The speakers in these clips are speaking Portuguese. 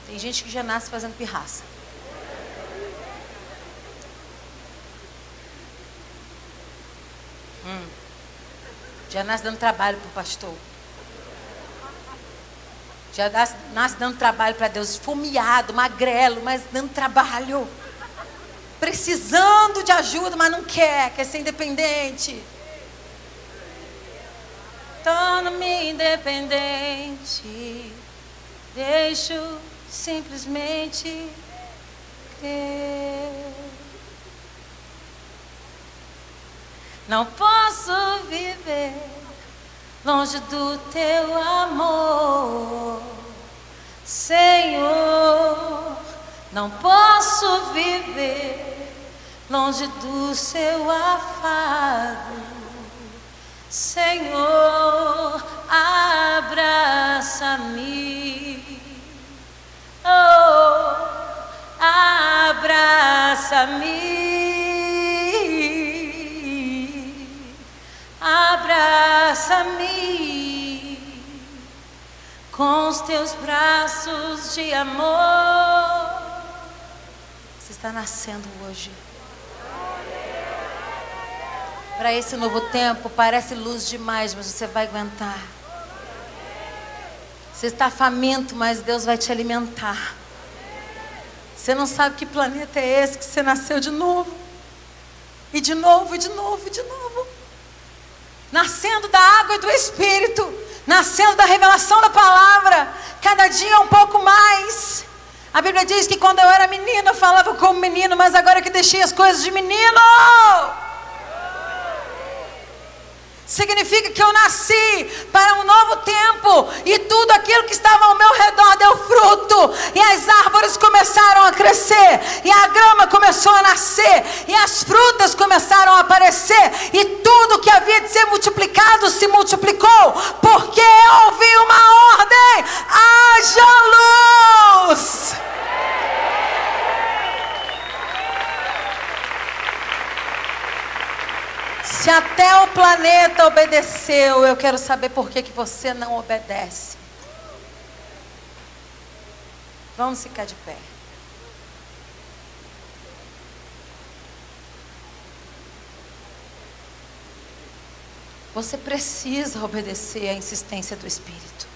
Tem gente que já nasce fazendo pirraça. Já nasce dando trabalho para o pastor. Já nasce dando trabalho para Deus. Esfomeado, magrelo, mas dando trabalho. Precisando de ajuda, mas não quer ser independente. Torno-me independente. Deixo simplesmente crer. Não posso viver longe do teu amor, Senhor. Não posso viver longe do seu afago, Senhor. Abraça-me, oh, abraça-me. Abraça-me com os teus braços de amor. Você está nascendo hoje. Para esse novo tempo, parece luz demais, mas você vai aguentar. Você está faminto, mas Deus vai te alimentar. Você não sabe que planeta é esse que você nasceu de novo. E de novo, e de novo, e de novo. Nascendo da água e do Espírito, nascendo da revelação da palavra, cada dia um pouco mais. A Bíblia diz que quando eu era menino, eu falava como menino, mas agora que deixei as coisas de menino, significa que eu nasci para um novo tempo, e tudo aquilo que estava ao meu redor deu fruto, e as árvores começaram a crescer, e a grama começou a nascer, e as frutas começaram a aparecer, e tudo que havia de ser multiplicado se multiplicou, porque eu ouvi uma ordem: haja luz. Se até o planeta obedeceu, eu quero saber por que você não obedece. Vamos ficar de pé. Você precisa obedecer à insistência do Espírito.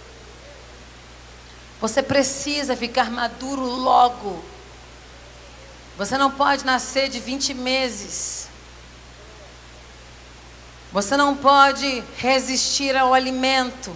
Você precisa ficar maduro logo. Você não pode nascer de 20 meses. Você não pode resistir ao alimento.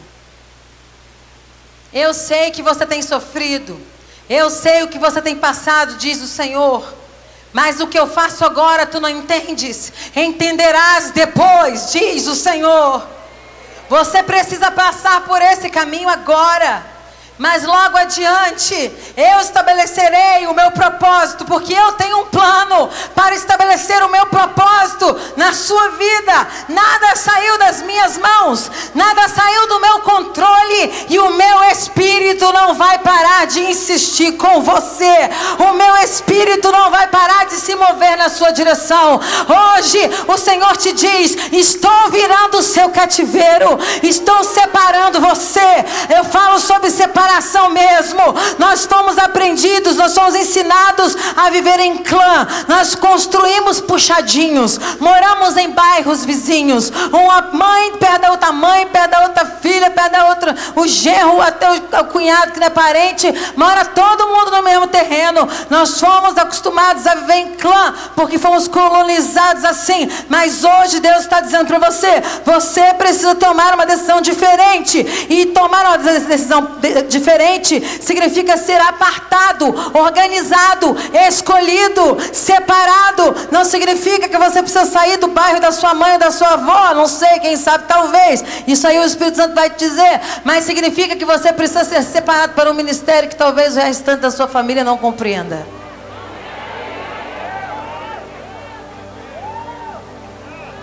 Eu sei que você tem sofrido. Eu sei o que você tem passado, diz o Senhor. Mas o que eu faço agora tu não entendes. Entenderás depois, diz o Senhor. Você precisa passar por esse caminho agora. Mas logo adiante, eu estabelecerei o meu propósito, porque eu tenho um plano para estabelecer o meu propósito na sua vida. Nada saiu das minhas mãos, nada saiu do meu controle, e o meu Espírito não vai parar de insistir com você. O meu Espírito não vai parar de se mover na sua direção. Hoje o Senhor te diz: estou virando o seu cativeiro, estou separando você. Eu falo sobre separação mesmo. Nós fomos aprendidos, nós somos ensinados a viver em clã. Nós construímos puxadinhos, moramos em bairros vizinhos, uma mãe perto da outra mãe, perto da outra filha, perto da outra, o genro, até o cunhado que não é parente, mora todo mundo no mesmo terreno. Nós fomos acostumados a viver em clã, porque fomos colonizados assim. Mas hoje Deus está dizendo para você: você precisa tomar uma decisão diferente. E tomar uma decisão diferente significa ser apartado, organizado, escolhido, separado. Não significa que você precisa sair do bairro da sua mãe ou da sua avó. Não sei, quem sabe, talvez. Isso aí o Espírito Santo vai te dizer. Mas significa que você precisa ser separado para um ministério que talvez o restante da sua família não compreenda.